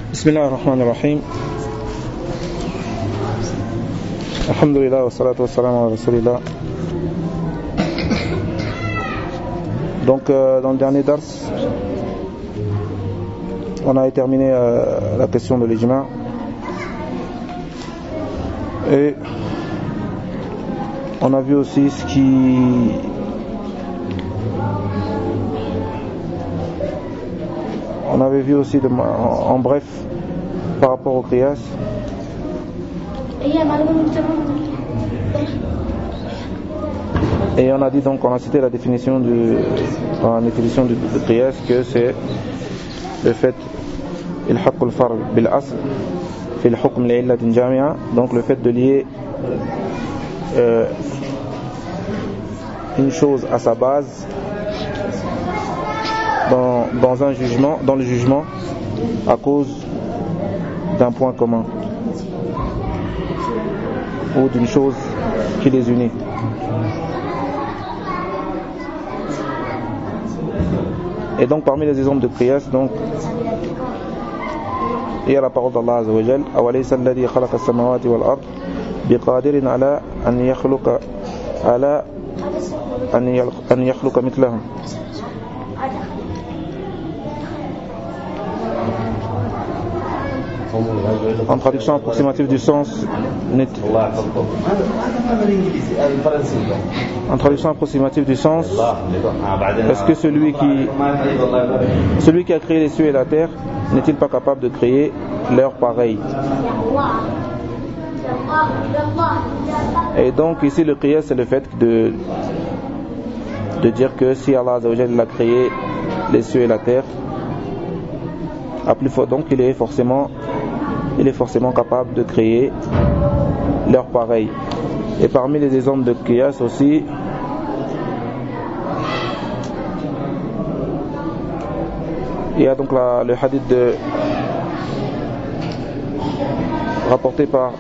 Bismillah ar-Rahman ar-Rahim. Alhamdulillah wa salatu wa salam ala Rasulillah. Donc dans le dernier dars, on a terminé la question de l'ijma' et on a vu aussi ce qui on avait vu aussi en bref par rapport au qiyas. Et on a dit donc, on a cité la définition du qiyas, que c'est le fait il-haqq al-far bil-asl fi al-hukm li'illatin jami'a, donc le fait de lier une chose à sa base dans un jugement, dans le jugement, à cause d'un point commun ou d'une chose qui les unit. Et donc parmi les exemples de qiyas, donc il y a la parole d'Allah Azza wa Jal: awalaysa alladhi khalaqa as-samawati wal ard biqadirin ala an yakhluqa mithlahum. En traduction approximative du sens, est-ce que celui qui a créé les cieux et la terre n'est-il pas capable de créer leur pareil? Et donc ici le qiyas, c'est le fait de dire que si Allah Azza wa Jalla a créé les cieux et la terre à plus fort, donc il est forcément capable de créer leur pareil. Et parmi les exemples de qiyas aussi, il y a donc le hadith rapporté par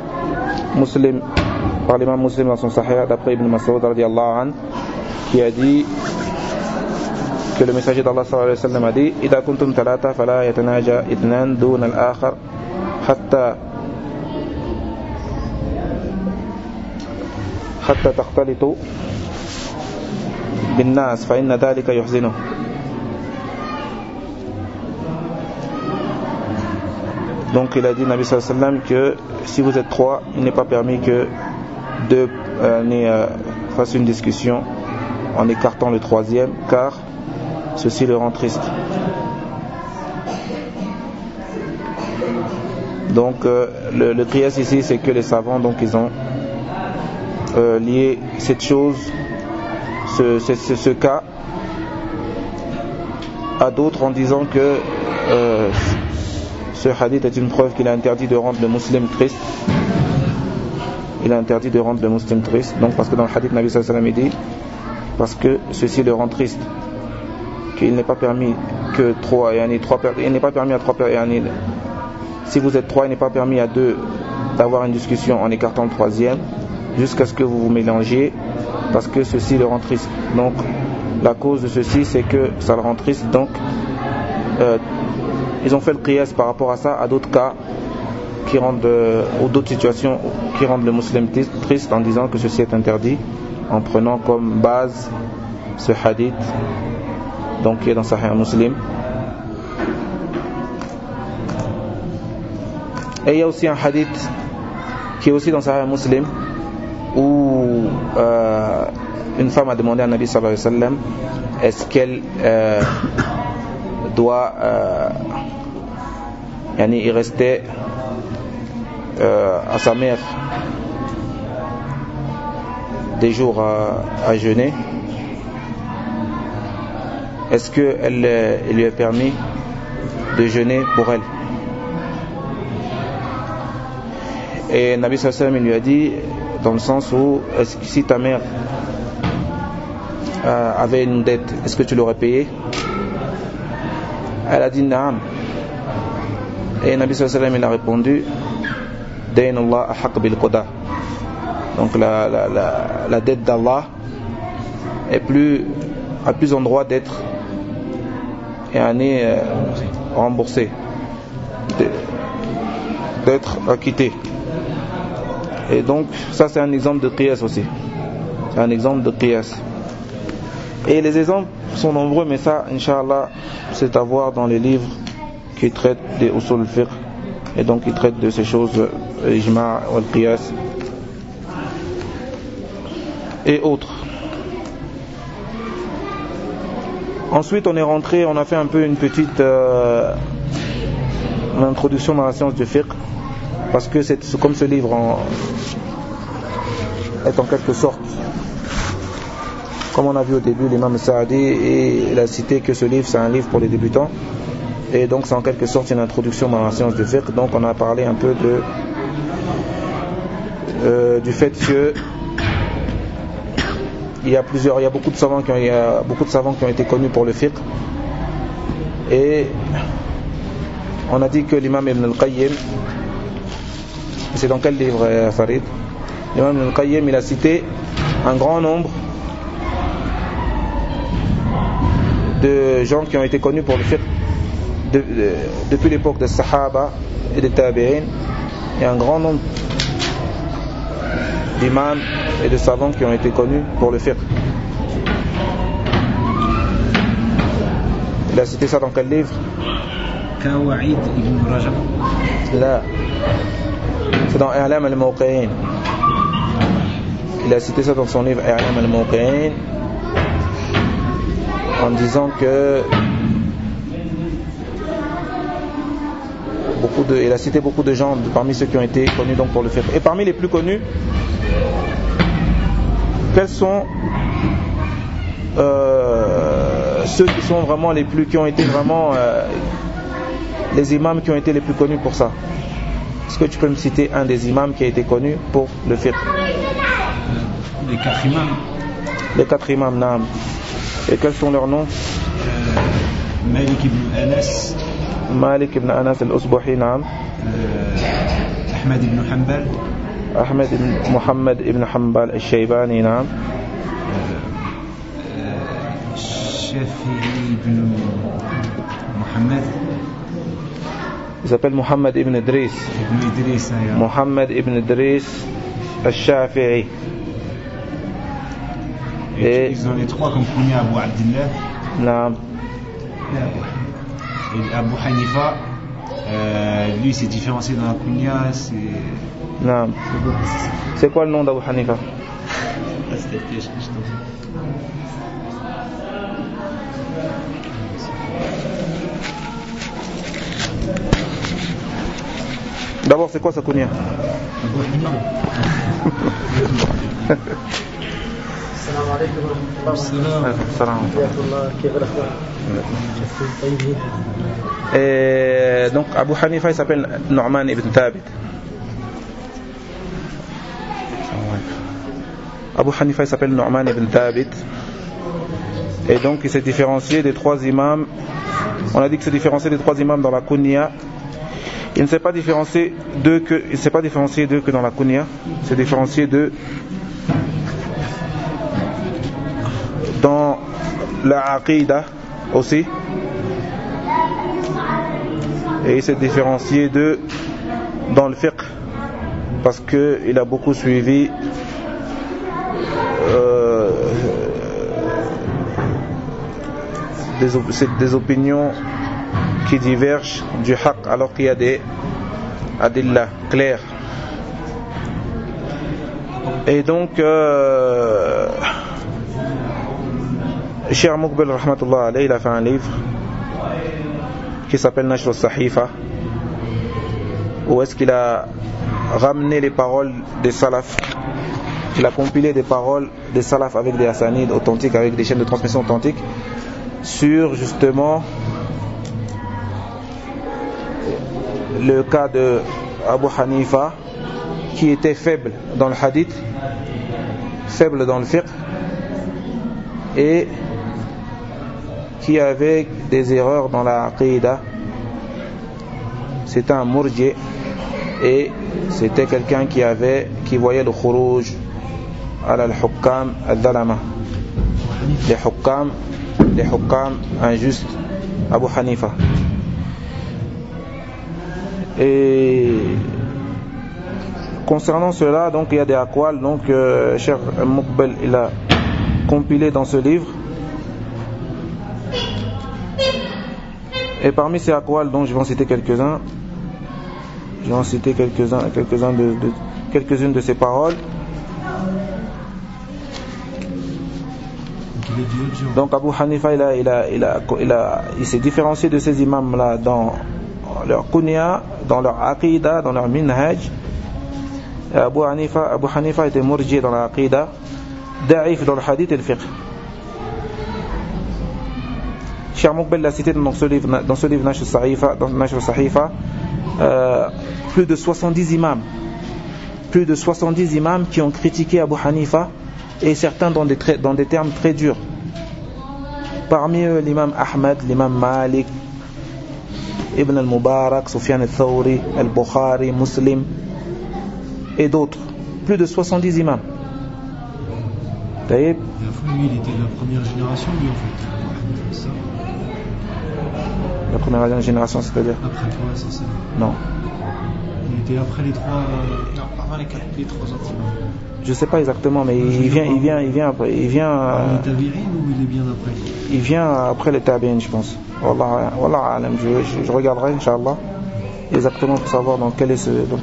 l'imam Muslim dans son Sahih, d'après Ibn Mas'ud radiyallahu anhu, qui a dit que le messager d'Allah sallallahu alayhi wa sallam a dit: idha kuntum thalatha fala yatanaja ithnan duna al-akhar hatta takhtalitu bin nas fa inna dhalika yuhzinuh. Donc il a dit, Nabi sallallahu alayhi wa sallam, que si vous êtes trois, il n'est pas permis que deux fassent une discussion en écartant le troisième, car ceci le rend triste. Donc le qiyas ici, c'est que les savants, donc ils ont lié cette chose, ce cas à d'autres, en disant que ce hadith est une preuve qu'il est interdit de rendre le musulman triste. Il est interdit de rendre le musulman triste. Donc parce que dans le hadith, Nabi sallallahu alayhi wa sallam, il dit: parce que ceci le rend triste, qu'il n'est pas permis que trois, il n'est pas permis à trois, si vous êtes trois, il n'est pas permis à deux d'avoir une discussion en écartant le troisième, jusqu'à ce que vous vous mélangiez, parce que ceci le rend triste. Donc la cause de ceci, c'est que ça le rend triste. Donc ils ont fait le qiyas par rapport à ça à d'autres cas qui rendent, ou d'autres situations qui rendent le musulman triste, en disant que ceci est interdit, en prenant comme base ce hadith, donc qui est dans Sahih Muslim. Et il y a aussi un hadith qui est aussi dans Sahih Muslim, où une femme a demandé à Nabi sallallahu alayhi wa sallam est-ce qu'elle doit y rester à sa mère des jours à jeûner. Est-ce qu'il lui est permis de jeûner pour elle? Et Nabi sallallahu alayhi wa sallam lui a dit, dans le sens où, est-ce que si ta mère avait une dette, est-ce que tu l'aurais payée? Elle a dit Naam. Et Nabi sallallahu alayhi wa sallam il a répondu: Daynullah ahaq bil qada. Donc la dette d'Allah a plus en droit d'être remboursée. d'être acquitté. Et donc ça c'est un exemple de qiyas aussi. C'est un exemple de qiyas. Et les exemples sont nombreux, mais ça, Inch'Allah, c'est à voir dans les livres qui traitent des usul al-fiqh, et donc qui traitent de ces choses, l'ijma' ou al-qiyas et autres. Ensuite, on est rentré, on a fait un peu une petite introduction dans la science du fiqh, parce que c'est comme ce livre est en quelque sorte, comme on a vu au début, l'imam Saadi, et il a cité que ce livre c'est un livre pour les débutants, et donc c'est en quelque sorte une introduction dans la science du fiqh. Donc on a parlé un peu du fait que il y a beaucoup de savants qui ont été connus pour le fiqh, et on a dit que l'imam Ibn al-Qayyim, c'est dans quel livre, Farid? L'imam Ibn al-Qayyim, il a cité un grand nombre de gens qui ont été connus pour le fiqh depuis l'époque des Sahaba et des Tabi'in, et un grand nombre d'imams et de savants qui ont été connus pour le fiqh. Il a cité ça dans quel livre? Kawaïd ibn Rajab. Là, c'est dans I'lam al-Muwaqqi'in. Il a cité ça dans son livre I'lam al-Muwaqqi'in, en disant que il a cité beaucoup de gens parmi ceux qui ont été connus donc pour le fiqh. Et parmi les plus connus, quels sont ceux qui sont vraiment les plus, qui ont été vraiment les imams qui ont été les plus connus pour ça? Est-ce que tu peux me citer un des imams qui a été connu pour le fiqh? Les 4 imams. Les 4 imams, naam. Et quels sont leurs noms? Malik ibn Anas. Malik ibn Anas al-Usbuhi, naam. Ahmed ibn Hanbal. Ahmed ibn Muhammad ibn Hanbal al-Shaybani, naam. Shafi'i ibn Muhammad. Il s'appelle Muhammad ibn Idris. Muhammad ibn Idris al-Shafi'i. Et ils ont les 3 comme kunya Abu Abdillah. Naam. Et Abu Hanifa, lui s'est différencié dans la kunya, c'est... Naam. C'est quoi le nom d'Abu Hanifa? D'abord, c'est quoi sa kunya? السلام عليكم ورحمة الله. السلام حياك الله. كيف الأخبار؟ طيبين. Donc Abu Hanifa il s'appelle Nu'man ibn Thabit. Abu Hanifa il s'appelle Nu'man ibn Thabit. Et donc il s'est différencié des 3 imams. On a dit qu'il s'est différencié des 3 imams dans la kunya. Il ne s'est pas différencié d'eux que dans la kunya. Il s'est différencié d'eux dans la aqida aussi, et il s'est différencié d'eux dans le fiqh parce qu'il a beaucoup suivi des opinions qui divergent du haqq, alors qu'il y a des adillah clairs. Et donc Cheikh Muqbil rahmatullah alayhi, il a fait un livre qui s'appelle Nashr al-Sahifa, où est-ce qu'il a ramené les paroles des salaf, il a compilé des paroles des salaf avec des hasanides authentiques, avec des chaînes de transmission authentiques, sur justement le cas de Abu Hanifa, qui était faible dans le hadith, faible dans le fiqh, et qui avait des erreurs dans la aqida. C'était un murji, et c'était quelqu'un qui voyait le khuruj ala al-hukam al-dhalama, les hukam injustes, Abu Hanifa. Et concernant cela, donc il y a des aqwal, donc Cheikh Muqbil il a compilé dans ce livre. Et parmi ces aqwal, donc je vais en citer quelques-uns. Je vais en citer quelques-unes de ces paroles. Donc Abu Hanifa il s'est différencié de ces imams là dans leur kunya, dans leur aqida, dans leur minhaj. Abu Hanifa était murji dans l'aqida, da'if dans le hadith et le fiqh. Cheikh Muqbil l'a cité dans ce livre Nashr Sahifa, plus de 70 imams qui ont critiqué Abu Hanifa, et certains dans des termes très durs. Parmi eux l'imam Ahmad, l'imam Malik, Ibn al-Mubarak, Sufyan al-Thawri, al-Bukhari, Muslim et d'autres. Plus de 70 imams. Lui, il était de la première génération, lui, en fait. La première génération, c'est-à-dire après toi, c'est ça? Non. Il était après les trois. Non, avant les trois autres imams. Je sais pas exactement, mais il vient après. Il vient. Les tabi'in ou il est bien après? Il vient après les tabi'in, je pense. Wallah alam. Je regarderai, Inch'Allah, exactement pour savoir dans quelle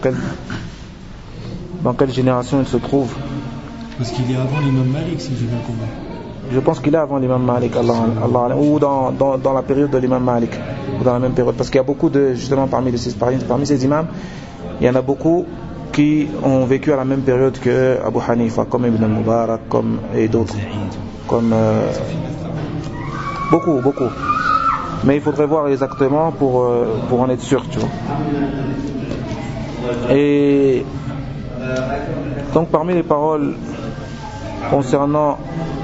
génération il se trouve. Parce qu'il est avant l'imam Malik, si j'ai bien compris. Je pense qu'il est avant l'imam Malik, ou dans la période de l'imam Malik, ou dans la même période. Parce qu'il y a beaucoup de, justement, parmi ces imams, il y en a beaucoup qui ont vécu à la même période que Abu Hanifa, comme Ibn al-Mubarak, et d'autres. Beaucoup. Mais il faudrait voir exactement pour en être sûr, tu vois. Et donc parmi les paroles concernant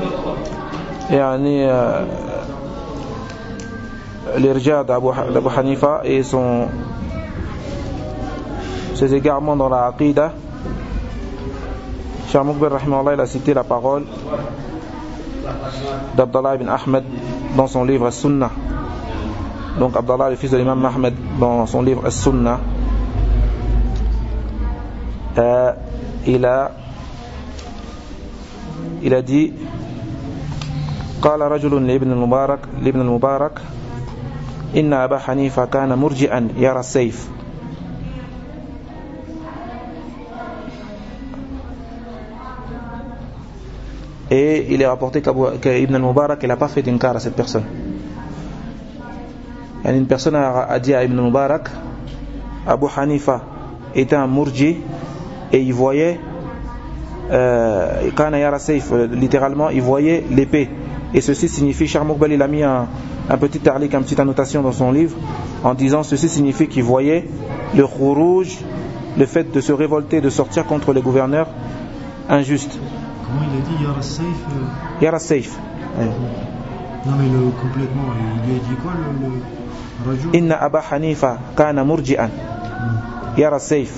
l'irja d'Abu Hanifa et ses égarements dans la aqida, Cheikh Muqbil rahimahullah, il a cité la parole d'Abdallah ibn Ahmed dans son livre As-Sunnah. Donc Abdallah, le fils de l'imam Ahmed, dans son livre As-Sunnah, il a dit: قال رجل لابن المبارك إن أبا حنيفة كان مرجئا يرى السيف. Et il est rapporté qu'Ibn al-Mubarak il n'a pas fait d'inkar à cette personne. Et une personne a dit à Ibn al-Mubarak: Abu Hanifa était un murji et il voyait kana yara sayf, littéralement il voyait l'épée. Et ceci signifie, Cheikh Muqbil il a mis un petit ta'liq, une petite annotation dans son livre en disant: ceci signifie qu'il voyait le khurouj, le fait de se révolter, de sortir contre les gouverneurs injustes. Comment il a dit Yara Saif? Yara Saif. Ouais. Non mais complètement, il lui a dit quoi le rajul? Inna Aba Hanifa kana murji'an Yara Saif.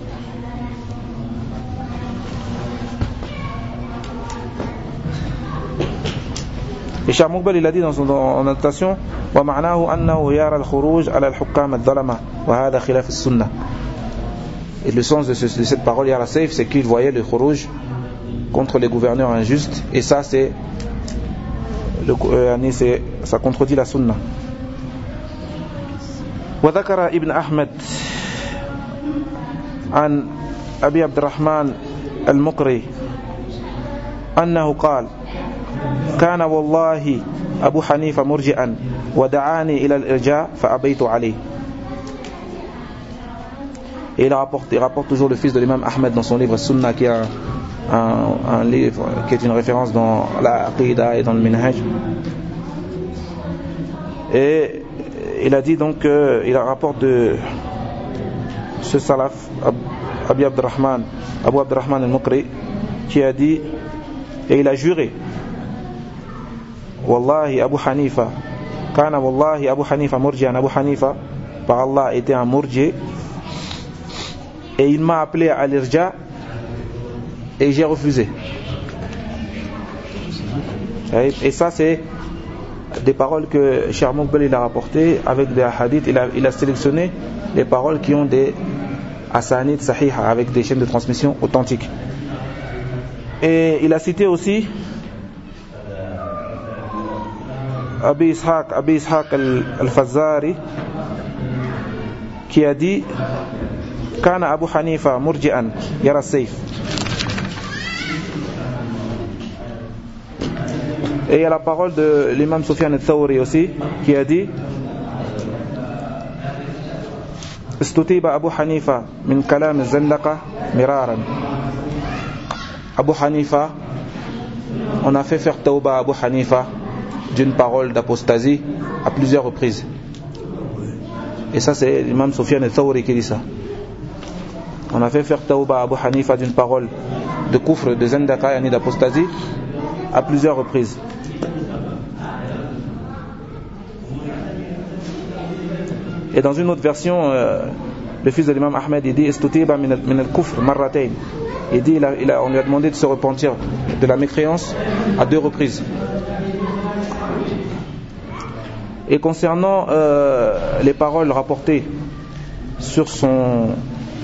Et Cheikh Muqbil il a dit dans son annotation: wa ma'nahu annahu yara al-khuruj ala al-hukam al-dhalama wa hadha khilaf as-sunnah. Et le sens de cette parole Yara Saif, c'est qu'il voyait le khuruj contre les gouverneurs injustes, et ça ça contredit la sunna. وذكر ابن أحمد عن أبي عبد الرحمن المقري أنه قال: كان والله أبو حنيفة مرجئا ودعاني إلى الإرجاء فأبيت عليه. Et il rapporte toujours le fils de l'imam Ahmed dans son livre Sunnah, qui est un livre qui est une référence dans la aqida et dans le minhaj. Et il a dit donc, il rapporte de ce salaf Abu Abdurrahman al-Muqri, qui a dit, et il a juré: Wallahi Abu Hanifa kana wallahi Abu Hanifa murji'an. Abu Hanifa par Allah était un murji, et il m'a appelé à l'irja et j'ai refusé. Et ça c'est des paroles que Cheikh Muqbil il a rapportées avec des hadiths. Il a sélectionné les paroles qui ont des asanid sahiha, avec des chaînes de transmission authentiques. Et il a cité aussi Abi Ishaq al-Fazari, qui a dit Kana Abu Hanifa murji'an yara sayf. Et il y a la parole de l'imam Sufyan al-Thawri aussi, qui a dit Istutiba Abu Hanifa min kalam al-zandaqa miraran. Abu Hanifa, on a fait faire tawba à Abu Hanifa d'une parole d'apostasie à plusieurs reprises. Et ça, c'est l'imam Sufyan al-Thawri qui dit ça. On a fait faire tawba à Abu Hanifa d'une parole de kufr, de zandaqa, yani d'apostasie, à plusieurs reprises. Et dans une autre version, le fils de l'imam Ahmed, il dit Istutiba min al-kufr marratayn. Il dit on lui a demandé de se repentir de la mécréance à 2 reprises. Et concernant les paroles rapportées sur sa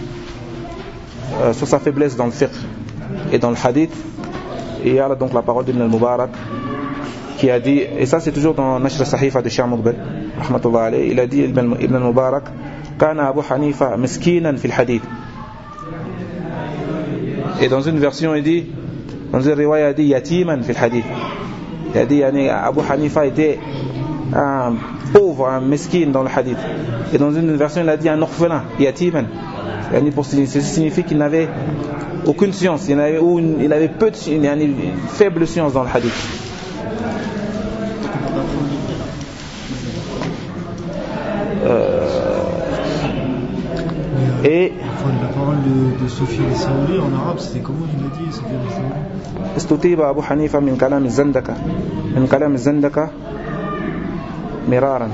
faiblesse dans le fiqh et dans le hadith, il y a donc la parole d'Ibn al-Mubarak qui a dit, et ça c'est toujours dans Nashr al-Sahifa de Cheikh Muqbil rahmatullah alayhi, il a dit Ibn al-Mubarak Kana Abu Hanifa miskinan fil hadith. Et dans une version il dit, dans une riwaya il dit yatiman fil hadith. Il a dit Abu Hanifa était un pauvre, un meskin dans le hadith. Et dans une version il a dit un orphelin, yatiman. Ceci signifie qu'il n'avait aucune science, il avait peu de, une faible science dans le hadith. Et la parole de Sophie al-Saouli en arabe, c'était comment il a dit Sophie al-Saouli? Istutiba Abu Hanifa min kalam al-zandaka miraran.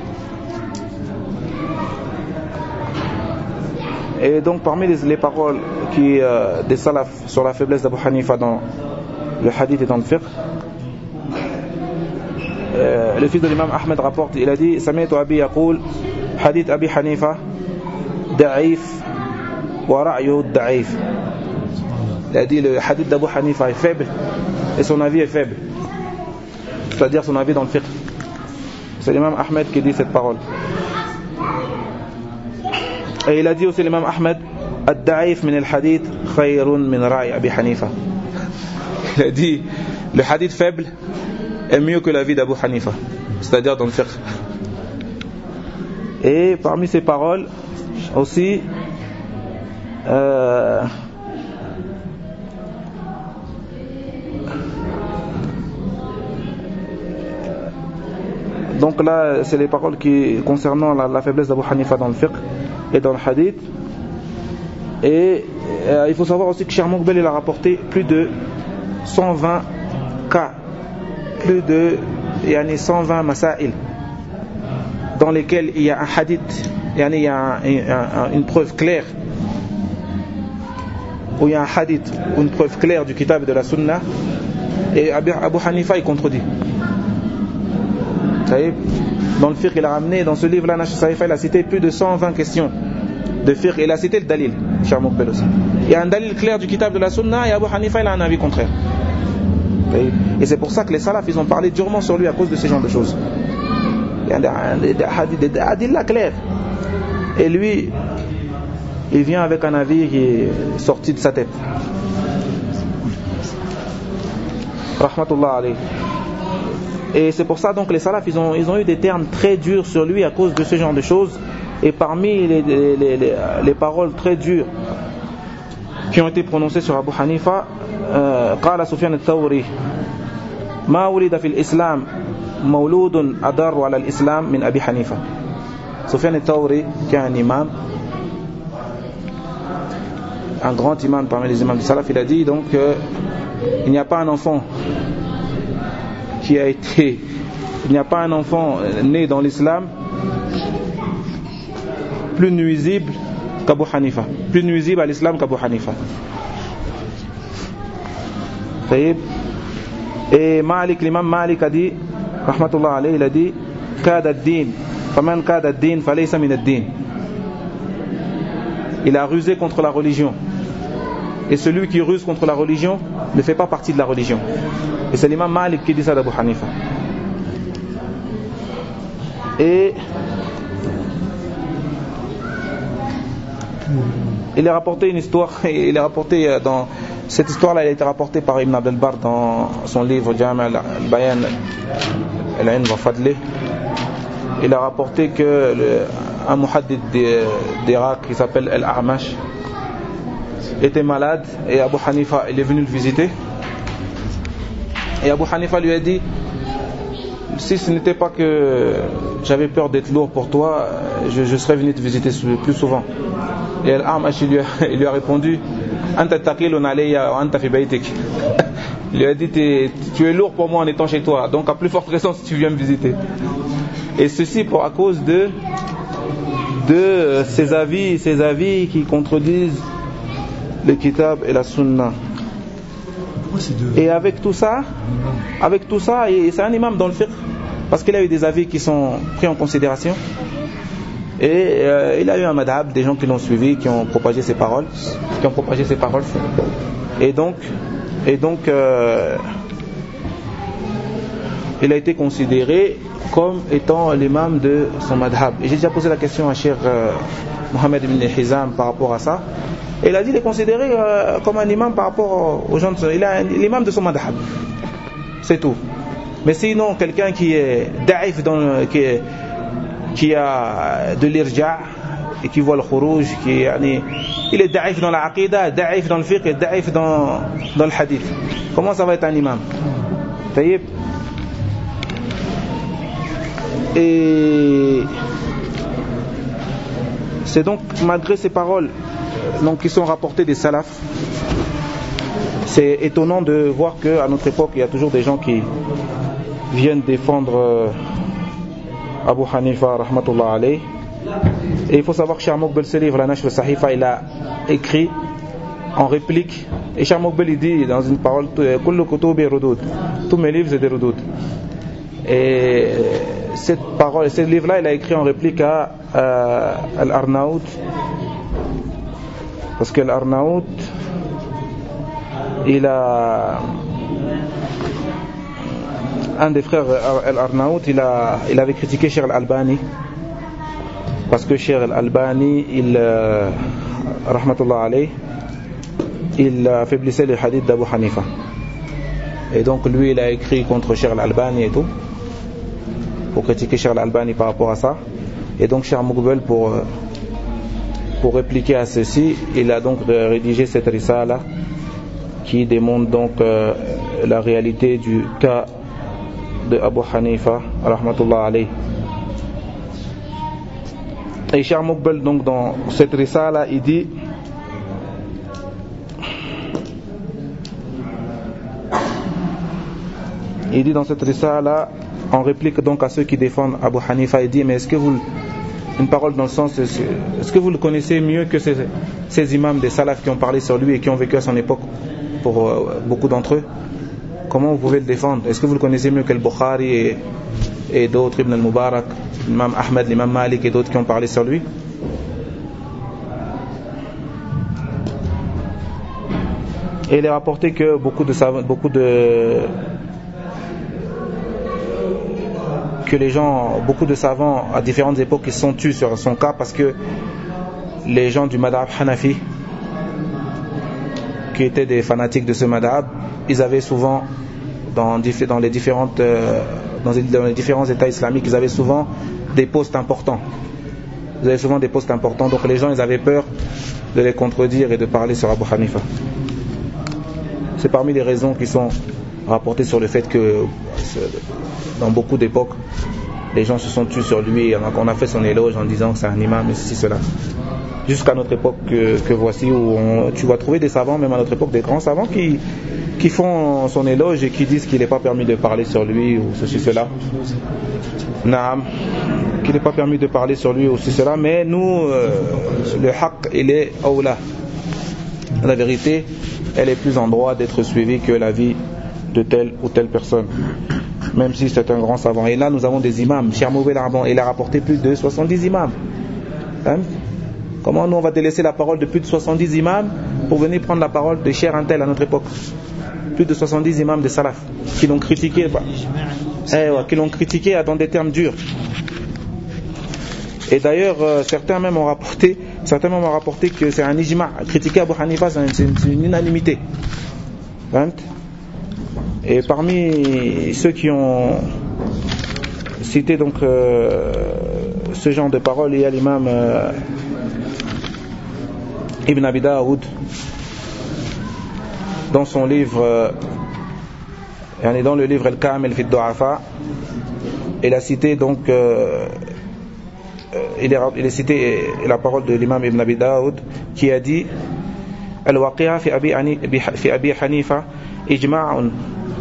Et donc parmi les paroles des salafs sur la faiblesse d'Abu Hanifa dans le hadith et dans le fiqh, le fils de l'imam Ahmed rapporte, il a dit Sami'tu Abi yaqul hadith Abi Hanifa da'if wa ra'yu da'if. Il a dit le hadith d'Abu Hanifa est faible et son avis est faible, c'est-à-dire son avis dans le fiqh. C'est l'imam Ahmed qui dit cette parole. Et il a dit aussi l'imam Ahmed ad-da'if min al-hadith khayrun min ra'i Abi Hanifa. Il a dit le hadith faible est mieux que l'avis d'Abu Hanifa, c'est-à-dire dans le fiqh. Et parmi ces paroles aussi donc là c'est les paroles concernant la faiblesse d'Abu Hanifa dans le fiqh et dans le hadith. Et il faut savoir aussi que Cheikh Muqbil il a rapporté plus de 120 cas, plus de 120 masail dans lesquels il y a un hadith, il y a une preuve claire, où il y a un hadith ou une preuve claire du kitab et de la sunna, et Abu Hanifa il contredit. Vous savez, dans le fiqh il a ramené, dans ce livre-là, Nashr al-Sahifa, il a cité plus de 120 questions de fiqh, et il a cité le dalil, Cheikh Muqbil aussi. Il y a un dalil clair du kitab de la sunna, et Abu Hanifa il a un avis contraire. Et c'est pour ça que les salafs ils ont parlé durement sur lui à cause de ces genres de choses. Il y a des hadiths clairs, et lui il vient avec un avis qui est sorti de sa tête. Rahmatullah alayhi. Et c'est pour ça donc les salafs ils ont eu des termes très durs sur lui à cause de ce genre de choses. Et parmi les paroles très dures qui ont été prononcées sur Abu Hanifa, قال سفيان الثوري ما ولد في الإسلام مولود أضر على الإسلام من أبي حنيفة. Sufyan al-Thawri, qui est un imam, un grand imam parmi les imams du salaf, il a dit donc il n'y a pas un enfant né dans l'islam plus nuisible qu'Abu Hanifa, plus nuisible à l'islam qu'Abu Hanifa. Et l'imam Malik a dit, rahmatullah alayhi, il a dit kada ad-din faman kada ad-din falaysa min ad-din. il a rusé contre la religion. Et celui qui ruse contre la religion ne fait pas partie de la religion. Et c'est l'imam Malik qui dit ça d'Abu Hanifa. Et il est rapporté une histoire, il est rapporté dans cette histoire-là, elle a été rapportée par Ibn Abdel Bar dans son livre Jami' al-Bayan al-Ilm wa Fadlih. Il a rapporté que un muhaddith d'Irak qui s'appelle Al-A'mash était malade et Abu Hanifa il est venu le visiter. Et Abu Hanifa lui a dit: si ce n'était pas que j'avais peur d'être lourd pour toi, je serais venu te visiter plus souvent. Et Al-A'mash il lui a répondu: Anta taqilun alayya wa anta fi baytik. Il lui a dit: tu es lourd pour moi en étant chez toi, donc à plus forte raison si tu viens me visiter. Et ceci à cause de ces avis qui contredisent le kitab et la sunna. Et avec tout ça, c'est un imam dans le fiqh, parce qu'il a eu des avis qui sont pris en considération. Et il a eu un madhab, des gens qui l'ont suivi, qui ont propagé ses paroles. Et donc il a été considéré comme étant l'imam de son madhab. Et j'ai déjà posé la question à Cheikh Mohamed ibn Hizam par rapport à ça. Et il a dit qu'il est considéré comme un imam par rapport aux gens. Il est l'imam de son madhab. C'est tout. Mais sinon, quelqu'un qui est da'if, qui a de l'irja' et qui voit le khurouj, il est da'if dans la aqidah, da'if dans le fiqh et da'if dans le hadith. Comment ça va être un imam? Taïb. Et c'est donc malgré ces paroles qui sont rapportées des salafs, c'est étonnant de voir qu'à notre époque il y a toujours des gens qui viennent défendre Abu Hanifa rahmatullah alayh. Et il faut savoir que Cheikh Mokbel, ce livre, la Nashr Sahifa, il a écrit en réplique. Et Cheikh Mokbel il dit dans une parole: Kullu kutubi rudud, tous mes livres c'est des rudud. Et ce livre-là, il a écrit en réplique à Al-Arnaout, parce que l'Arnaout, un des frères Al-Arnaout, il avait critiqué Cheikh Al-Albani, parce que Cheikh Al-Albani, rahmatullah alayh, il affaiblissait les hadiths d'Abu Hanifa. Et donc lui, il a écrit contre Cheikh Al-Albani et tout, pour critiquer Cheikh Al-Albani par rapport à ça. Et donc Cheikh Mokbel, pour répliquer à ceci, il a donc rédigé cette risala qui démontre donc la réalité du cas de Abu Hanifa rahmatullah alayh. Et Cheikh Mokbel, donc dans cette risala, il dit: dans cette risala, en réplique donc à ceux qui défendent Abu Hanifa, il dit: mais une parole dans le sens, est-ce que vous le connaissez mieux que ces imams des salafs qui ont parlé sur lui et qui ont vécu à son époque, pour beaucoup d'entre eux? Comment vous pouvez le défendre? Est-ce que vous le connaissez mieux que le Bukhari et d'autres, Ibn al-Mubarak, l'imam Ahmed, l'imam Malik et d'autres qui ont parlé sur lui? Et il est rapporté que beaucoup de savants à différentes époques ils se sont tus sur son cas, parce que les gens du madhab Hanafi, qui étaient des fanatiques de ce madhab, ils avaient souvent dans les différents États islamiques, ils avaient souvent des postes importants. Donc les gens, ils avaient peur de les contredire et de parler sur Abu Hanifa. C'est parmi les raisons qui sont rapportées sur le fait que dans beaucoup d'époques, les gens se sont tus sur lui, on a fait son éloge en disant que c'est un imam et ceci, cela. Jusqu'à notre époque que voici, où tu vas trouver des savants, même à notre époque, des grands savants qui font son éloge et qui disent qu'il n'est pas permis de parler sur lui ou ceci, cela. Naam, qu'il n'est pas permis de parler sur lui ou ceci, cela. Mais nous, le haqq, il est awla. La vérité, elle est plus en droit d'être suivie que la vie de telle ou telle personne, même si c'est un grand savant. Et là nous avons des imams. Cheikh Mokbel, il a rapporté plus de 70 imams, Comment nous on va délaisser la parole de plus de 70 imams pour venir prendre la parole de cher Intel à notre époque? Plus de 70 imams de salaf qui l'ont critiqué, qui l'ont critiqué dans des termes durs. Et d'ailleurs, certains même ont rapporté que c'est un ijma'. Critiquer Abu Hanifa, c'est une unanimité. Et parmi ceux qui ont cité donc ce genre de paroles, il y a l'imam Ibn Abi Daoud dans son livre, dans le livre Al-Kamil fi ad-Du'afa. Il a cité donc il est cité la parole de l'imam Ibn Abi Daoud qui a dit: Al-waqi'a fi Abi Hanifa ijma'un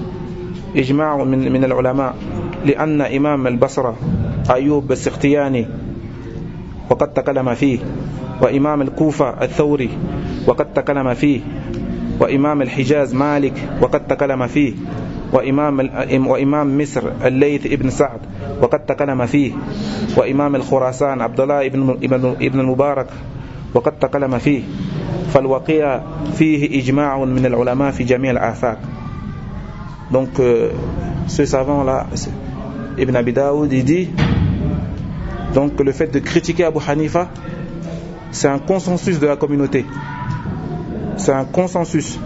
min al-ulama لأن إمام البصرة أيوب السختياني وقد تكلم فيه، وإمام الكوفة الثوري وقد تكلم فيه، وإمام الحجاز مالك وقد تكلم فيه، وإمام مصر الليث ابن سعد وقد تكلم فيه، وإمام الخراسان عبد الله ابن المبارك وقد تكلم فيه، فالوقيع فيه إجماع من العلماء في جميع الآفاق. Donc ce savant là, Ibn Abi Daoud, il dit donc que le fait de critiquer Abu Hanifa, c'est un consensus de la communauté, c'est un consensus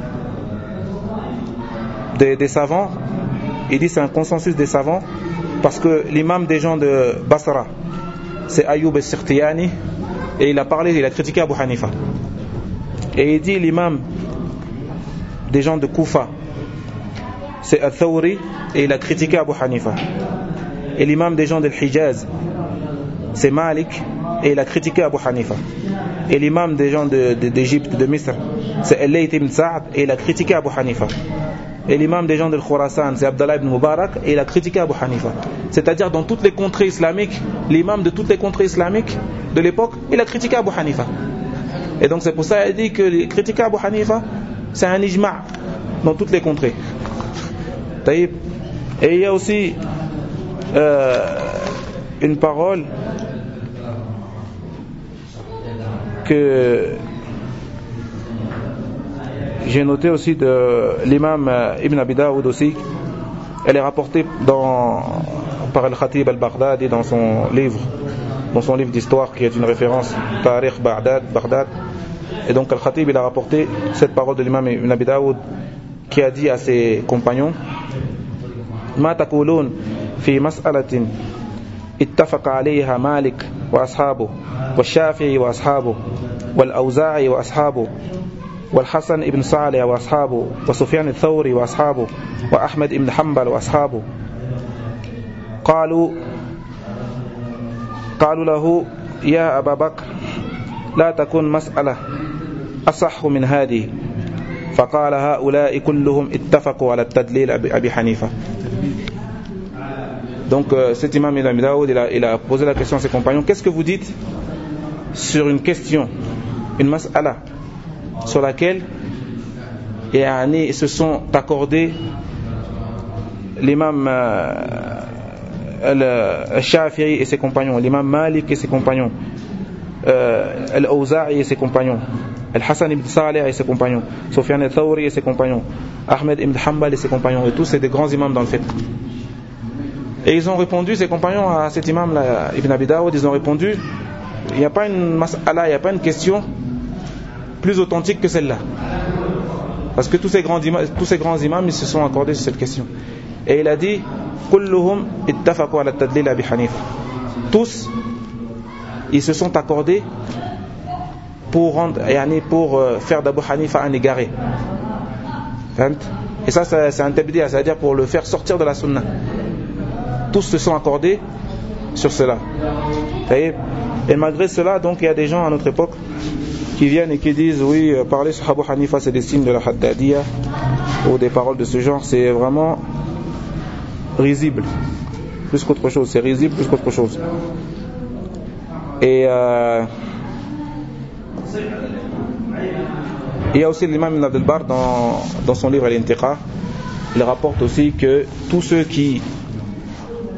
des savants. Il dit c'est un consensus des savants parce que l'imam des gens de Basra, c'est Ayyub al-Sikhtiyani, et il a critiqué Abu Hanifa. Et il dit l'imam des gens de Koufa, c'est Al-Thawri, et il a critiqué Abu Hanifa. Et l'imam des gens de Hijaz, c'est Malik, et il a critiqué Abu Hanifa. Et l'imam des gens d'Égypte, de Misr, c'est Al-Layth ibn Sa'd, et il a critiqué Abu Hanifa. Et l'imam des gens de Khurasan, c'est Abdallah ibn Mubarak, et il a critiqué Abu Hanifa. C'est-à-dire dans toutes les contrées islamiques, l'imam de toutes les contrées islamiques de l'époque, il a critiqué Abu Hanifa. Et donc c'est pour ça qu'il dit que critiquer Abu Hanifa, c'est un ijma' dans toutes les contrées. Et il y a aussi une parole que j'ai notée aussi de l'imam Ibn Abi Daoud aussi. Elle est rapportée par Al-Khatib al-Baghdadi dans son livre d'histoire qui est une référence Tarikh Baghdad. Et donc Al-Khatib il a rapporté cette parole de l'imam Ibn Abi Daoud qui a dit à ses compagnons: ما تقولون في مسألة اتفق عليها مالك وأصحابه والشافعي وأصحابه والأوزاعي وأصحابه والحسن ابن صالح وأصحابه وسفيان الثوري وأصحابه وأحمد ابن حنبل وأصحابه. قالوا له: يا أبا بكر لا تكون مسألة أصح من هذه. فقال: هؤلاء كلهم اتفقوا على التدليل أبي حنيفة. Donc cet imam Ibn Abi Daoud il a posé la question à ses compagnons: qu'est-ce que vous dites sur une question, une mas'ala sur laquelle ils se sont accordés l'imam al-Shafi'i et ses compagnons, l'imam Malik et ses compagnons, al-Awza'i et ses compagnons, Al-Hassan ibn Salih et ses compagnons, Sufyan al-Thawri et ses compagnons, Ahmed ibn Hanbal et ses compagnons, et tous c'est des grands imams dans le fiqh. Et ils ont répondu, ces compagnons, à cet imam là, Ibn Abi Daoud, ils ont répondu: il n'y a pas une mas'ala, il n'y a pas une question plus authentique que celle-là, parce que tous ces grands imams ils se sont accordés sur cette question. Et il a dit: kulluhum ittafaqu ala tadlil Abi Hanifa. Tous ils se sont accordés pour faire d'Abu Hanifa un égaré. Et ça c'est un tabdi'a, c'est-à-dire pour le faire sortir de la sunna. Tous se sont accordés sur cela. Et malgré cela, donc il y a des gens à notre époque qui viennent et qui disent: oui, parler sur Abu Hanifa c'est des signes de la Haddadiyya, ou des paroles de ce genre. C'est vraiment risible plus qu'autre chose. C'est risible plus qu'autre chose. Et il y a aussi l'imam Ibn Abdel Bar dans son livre Al-Intiqa, il rapporte aussi que tous ceux qui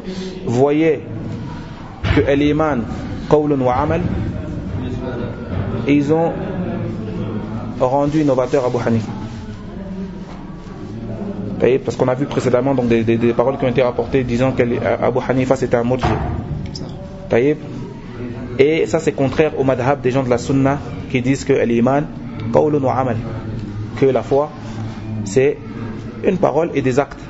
voyaient que al-iman qawlun wa amal, et ils ont rendu innovateur Abu Hanifa. Parce qu'on a vu précédemment donc, des paroles qui ont été rapportées disant qu'Abu Hanifa c'était un murji. Et ça c'est contraire au madhab des gens de la sunna qui disent que l'iman qawlun wa amal, que la foi c'est une parole et des actes.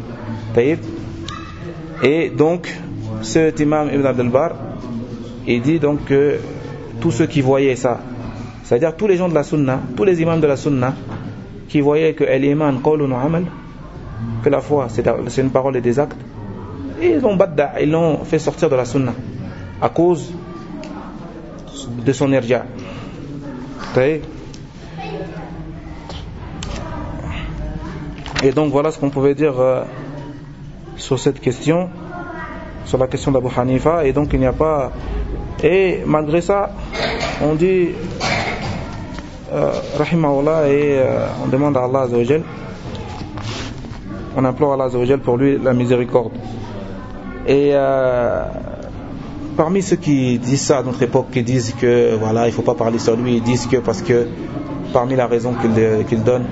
Et donc cet imam Ibn Abd al-Barr il dit donc que tous ceux qui voyaient ça, c'est-à-dire tous les gens de la sunna, tous les imams de la sunna qui voyaient que l'iman qawlun wa amal, que la foi c'est une parole et des actes, et ils l'ont fait sortir de la sunna à cause de son irja. Et donc voilà ce qu'on pouvait dire sur cette question, sur la question d'Abu Hanifa. Et donc il n'y a pas, et malgré ça on dit rahimahullah, et on demande à Allah Azza wa Jal, on implore Allah Azza wa Jal pour lui la miséricorde. Et parmi ceux qui disent ça à notre époque, qui disent que voilà il faut pas parler sur lui, ils disent que parce que parmi la raison qu'ils donnent,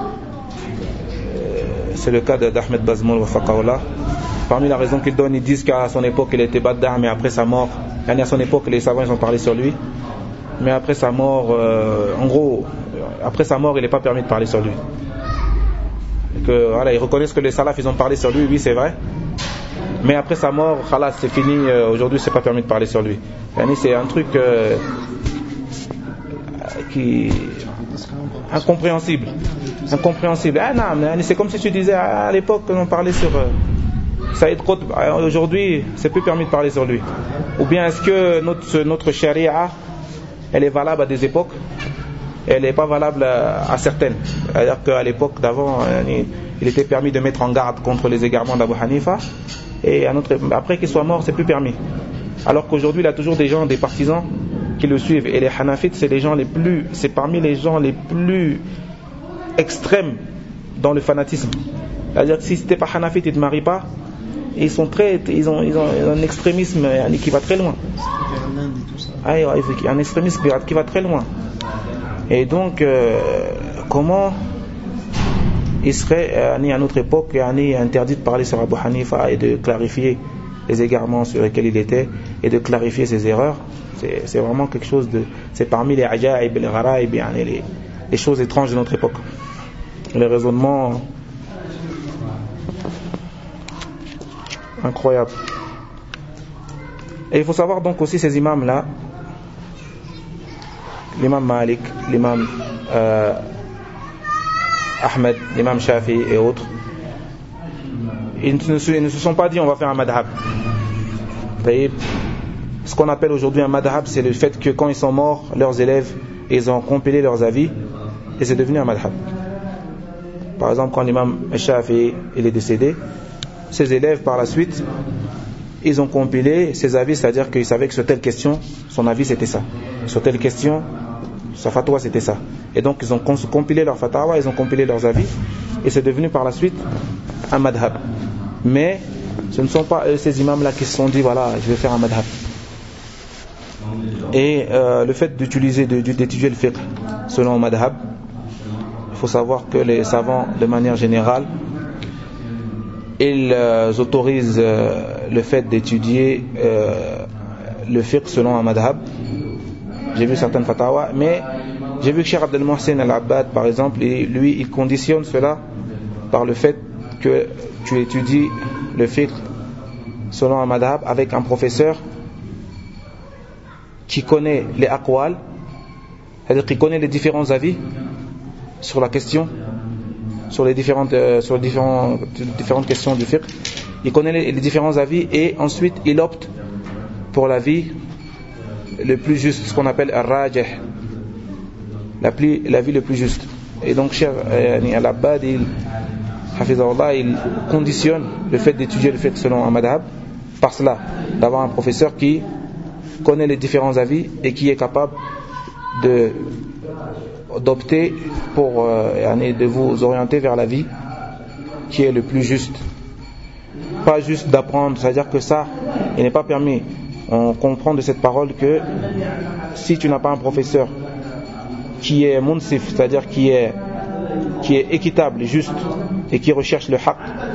c'est le cas d'Ahmed Bazmoul wa Faqaoula. Parmi la raison qu'ils donnent, ils disent qu'à son époque il était badda, mais après sa mort, à son époque les savants ils ont parlé sur lui, mais après sa mort, en gros après sa mort il n'est pas permis de parler sur lui. Et que, voilà, ils reconnaissent que les salafs ils ont parlé sur lui, oui c'est vrai, mais après sa mort, khalas, c'est fini, aujourd'hui c'est pas permis de parler sur lui. C'est un truc qui incompréhensible. Ah non, c'est comme si tu disais à l'époque on parlait sur Saïd Qutb, aujourd'hui c'est plus permis de parler sur lui. Ou bien est-ce que notre charia elle est valable à des époques, elle n'est pas valable à certaines. C'est-à-dire qu'à l'époque d'avant il était permis de mettre en garde contre les égarements d'Abu Hanifa, et après qu'il soit mort c'est plus permis. Alors qu'aujourd'hui il y a toujours des gens, des partisans qui le suivent, et les Hanafites c'est parmi les gens les plus extrêmes dans le fanatisme. C'est-à-dire que si tu n'es pas Hanafite ils ne te marient pas, ils ont un extrémisme qui va très loin. Un extrémisme qui va très loin. Et donc comment il serait à notre époque interdit de parler sur Abu Hanifa et de clarifier les égarements sur lesquels il était et de clarifier ses erreurs. C'est vraiment quelque chose de, c'est parmi les ajaïb, les gharaïb, les choses étranges de notre époque, les raisonnements incroyables. Et il faut savoir donc aussi ces imams là, l'imam Malik, l'imam Ahmed, l'imam Shafi et autres, ils ne se sont pas dit on va faire un madhab. Ce qu'on appelle aujourd'hui un madhab, c'est le fait que quand ils sont morts, leurs élèves, ils ont compilé leurs avis et c'est devenu un madhab. Par exemple, quand l'imam Shafi il est décédé, ses élèves par la suite ils ont compilé ses avis, c'est-à-dire qu'ils savaient que sur telle question son avis c'était ça, sur telle question sa fatwa c'était ça, et donc ils ont compilé leur fatwa, ils ont compilé leurs avis et c'est devenu par la suite un madhab. Mais ce ne sont pas ces imams là qui se sont dit voilà je vais faire un madhab. Et le fait d'étudier le fiqh selon le madhab, il faut savoir que les savants de manière générale ils autorisent le fait d'étudier le fiqh selon un madhab. J'ai vu certaines fatawa, mais j'ai vu que Cheikh Abdel Mohsen Al-Abbad par exemple, lui il conditionne cela par le fait que tu étudies le fiqh selon un madhab avec un professeur qui connaît les aqwal, c'est-à-dire qui connaît les différents avis sur la question, sur les différentes questions du fiqh. Il connaît les différents avis et ensuite il opte pour l'avis le plus juste, ce qu'on appelle ar-rajih, l'avis le plus juste. Et donc Cheikh Al-Abbad il conditionne le fait d'étudier le fiqh selon un madhab par cela, d'avoir un professeur qui connaît les différents avis et qui est capable d'opter pour de vous orienter vers l'avis qui est le plus juste. Pas juste d'apprendre, c'est-à-dire que ça, il n'est pas permis. On comprend de cette parole que si tu n'as pas un professeur qui est munsif, c'est-à-dire qui est équitable, juste, et qui recherche le haqq,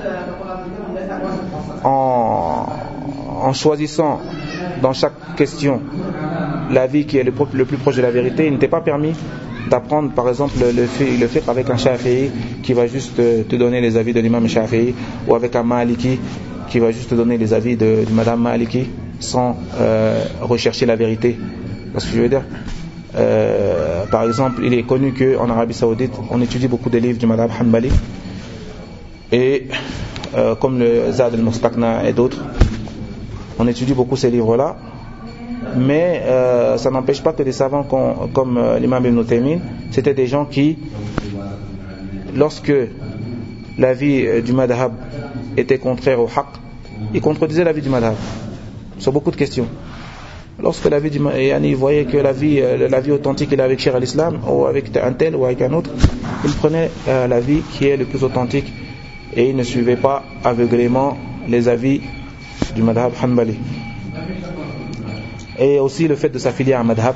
en choisissant dans chaque question l'avis qui est le plus proche de la vérité, il n'était pas permis d'apprendre par exemple le fiqh avec un Shafi'i qui va juste te donner les avis de l'imam Shafi'i, ou avec un Maliki qui va juste te donner les avis de madame Maliki sans rechercher la vérité. Parce que je veux dire, par exemple, il est connu qu'en Arabie Saoudite on étudie beaucoup des livres du madhab Hanbali, et comme le Zad al-Mustaqna et d'autres, on étudie beaucoup ces livres-là, mais ça n'empêche pas que des savants comme l'imam Ibn Taymiyyah, c'était des gens qui, lorsque l'avis du madhab était contraire au haqq, ils contredisaient l'avis du madhab sur beaucoup de questions. Lorsque l'avis du madhab, ils voyaient que l'avis authentique il est avec Cheikh al-Islam, ou avec un tel ou avec un autre, ils prenaient l'avis qui est le plus authentique, et ils ne suivaient pas aveuglément les avis du madhab Hanbali. Et aussi le fait de s'affilier à un madhab,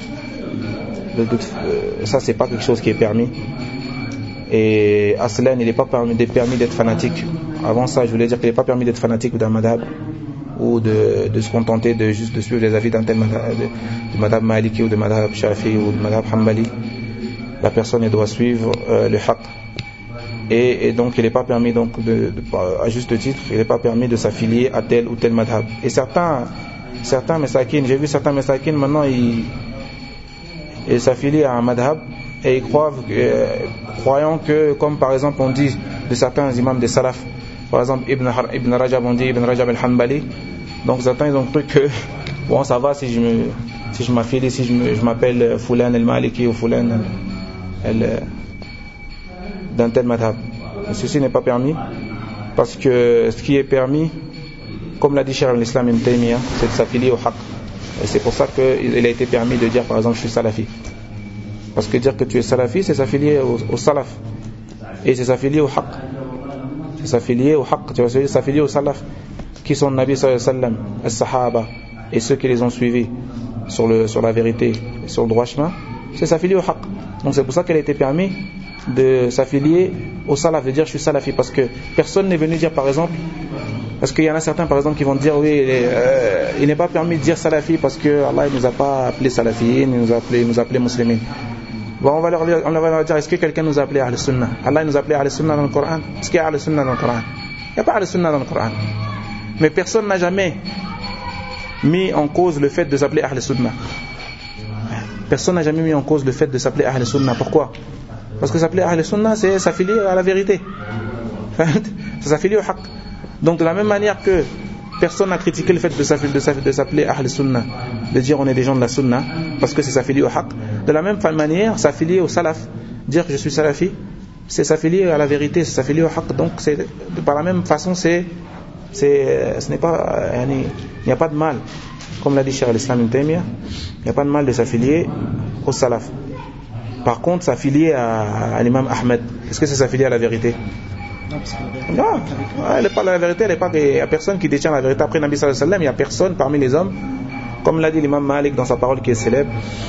ça c'est pas quelque chose qui est permis. Et aslan, il n'est pas permis d'être fanatique. Avant ça, je voulais dire qu'il n'est pas permis d'être fanatique d'un madhab, ou de se contenter de juste de suivre les avis d'un tel madhab, du madhab Maliki ou du madhab Shafi ou du madhab Hanbali. La personne elle doit suivre le haqq. Et donc il n'est pas permis, donc à juste titre, il n'est pas permis de s'affilier à tel ou tel madhab. Et certains mesakines, j'ai vu certains mesakines maintenant, ils s'affilient à un madhab et ils croyant que, comme par exemple on dit de certains imams des salaf, par exemple Ibn Rajab, on dit Ibn Rajab al-Hanbali, donc certains ils ont cru que bon ça va si je m'affilie, si je m'appelle Fulan al-Maliki ou Fulan d'un tel madhab. Ceci n'est pas permis, parce que ce qui est permis, comme l'a dit Cheikh al-Islam Ibn Taymiyyah, c'est de s'affilier au haqq. Et c'est pour ça qu'il a été permis de dire par exemple je suis salafi, parce que dire que tu es salafi c'est s'affilier au salaf, et c'est s'affilier au haqq, c'est s'affilier au haqq, tu vas s'affilier au salaf qui sont Nabi sallallahu alayhi wa sallam, as-sahaba et ceux qui les ont suivis sur la vérité, sur le droit chemin, c'est s'affilier au haqq. Donc c'est pour ça qu'il a été permis de s'affilier au salaf, de dire je suis salafi, parce que personne n'est venu dire par exemple, parce qu'il y en a certains par exemple qui vont dire oui, il n'est pas permis de dire salafi parce que Allah il nous a pas appelé salafiyin, il nous a appelé muslimin. Bon, on va leur dire est-ce que quelqu'un nous a appelé Ahl Sunnah? Allah il nous a appelé Ahl Sunnah dans le Coran. Est-ce qu'il y a Ahl Sunnah dans le Coran? Il n'y a pas Ahl Sunnah dans le Coran. Mais personne n'a jamais mis en cause le fait de s'appeler Ahl Sunnah. Personne n'a jamais mis en cause le fait de s'appeler Ahl Sunnah. Pourquoi? Parce que s'appeler Ahl Sunnah c'est s'affilier à la vérité. C'est s'affilier au haqq. Donc de la même manière que personne n'a critiqué le fait de s'appeler Ahl Sunnah, de dire on est des gens de la Sunnah, parce que c'est s'affilier au haqq, de la même manière s'affilier au salaf, dire que je suis salafi, c'est s'affilier à la vérité, c'est s'affilier au haqq. Donc par la même façon ce n'est pas, il n'y a pas de mal, comme l'a dit Cheikh al-Islam Ibn Taymiyyah, il n'y a pas de mal de s'affilier au salaf. Par contre s'affilier à l'imam Ahmed, est-ce que c'est s'affilier à la vérité? Non, elle n'est pas la vérité, il n'y a personne qui détient la vérité après Nabi sallallahu alayhi wa sallam, il n'y a personne parmi les hommes, comme l'a dit l'imam Malik dans sa parole qui est célèbre,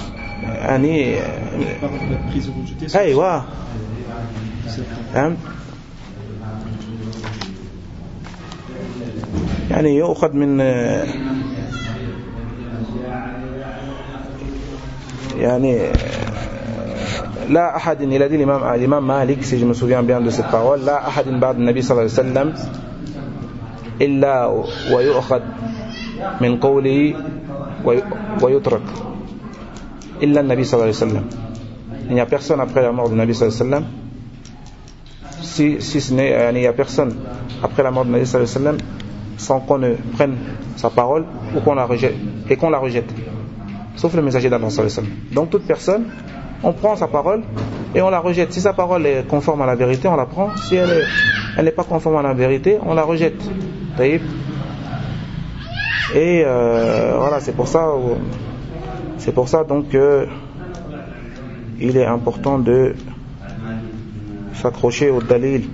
يعني يؤخذ من يعني لا أحد, il a dit l'imam Malik, si je me souviens bien de cette parole, لا أحد بعد النبي صلى الله عليه وسلم إلا ويؤخذ من قوله ويترك إلا النبي صلى الله عليه وسلم. Il n'y a personne après la mort du Nabi sallallahu alayhi wa sallam, si ce n'est, il n'y a personne après la mort du Nabi sallallahu alayhi wa sallam sans qu'on ne prenne sa parole ou qu'on la rejette, et qu'on la rejette, sauf le messager d'Allah sallallahu alayhi wa sallam. Donc toute personne, on prend sa parole et on la rejette. Si sa parole est conforme à la vérité, on la prend. Si elle n'est pas conforme à la vérité, on la rejette. Et voilà, c'est pour ça donc il est important de s'accrocher au dalil.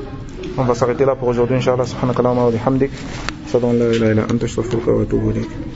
On va s'arrêter là pour aujourd'hui, Inch'Allah. Subhanakallahumma wa bihamdik, ashhadu an la ilaha illa anta, astaghfiruka wa atubu ilayk.